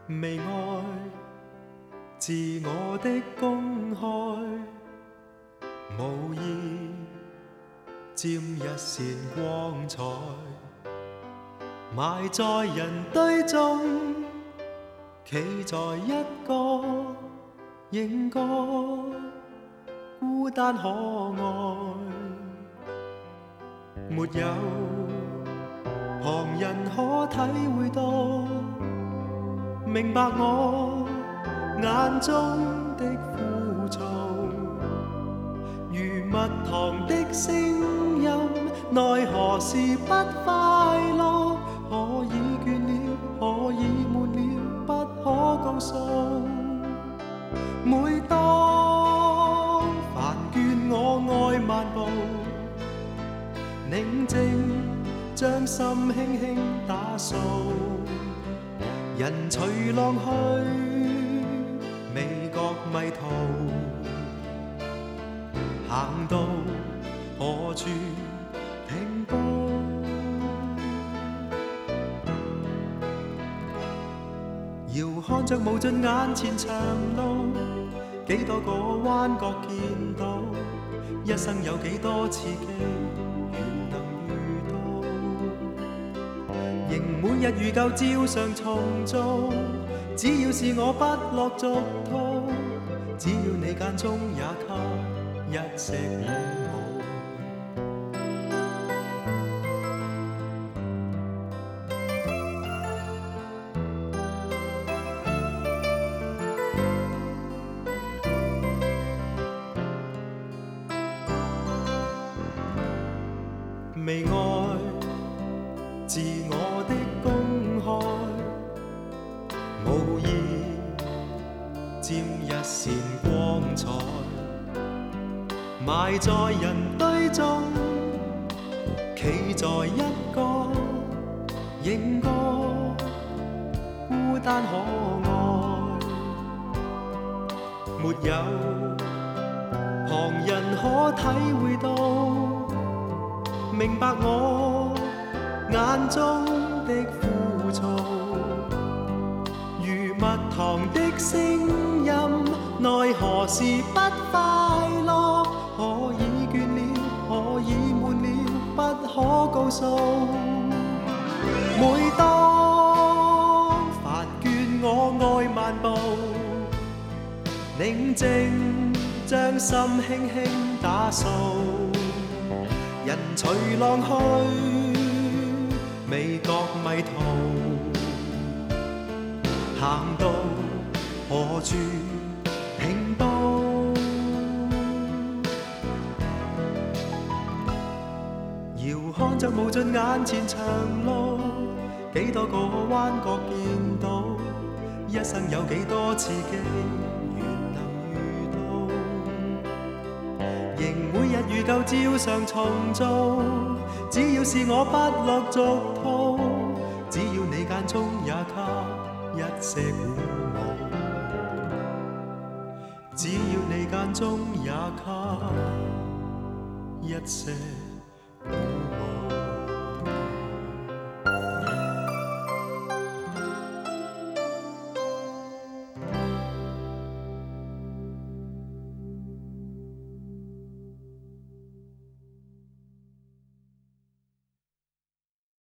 微愛自我的公開，無意沾一線光彩，埋在人堆中，企在一個影角，孤單可愛，沒有旁人可體會到，明白我眼中的枯燥，如蜜糖的聲音，奈何是不快樂？可以倦了，可以悶了，不可告訴。每當煩倦我愛漫步，寧靜將心輕輕打掃。人隨浪去，未覺迷途，行到何處停步？遙看着無盡眼前長路，幾多個彎角見到，一生有幾多刺激，願能遇到。仍每日如舊照常重做，只要是我不落俗套，只要你間中也給一些鼓舞。微愛自我的公開，無意沾一線光彩，埋在人堆中，企在一個影角，孤單可愛，沒有旁人可體會到。明白我眼中的枯燥，如蜜糖的聲音，奈何是不快樂？可以倦了，可以悶了，不可告訴。每當煩倦我愛漫步，寧靜將心輕輕打掃。人隨浪去，未覺迷途，行到何處停步？遙看着無盡眼前長路，幾多個彎角見到，一生有幾多刺激，仍每日如舊照常重做，只要是我不落俗套，只要你間中也給一些鼓舞，只要你間中也給一些鼓舞。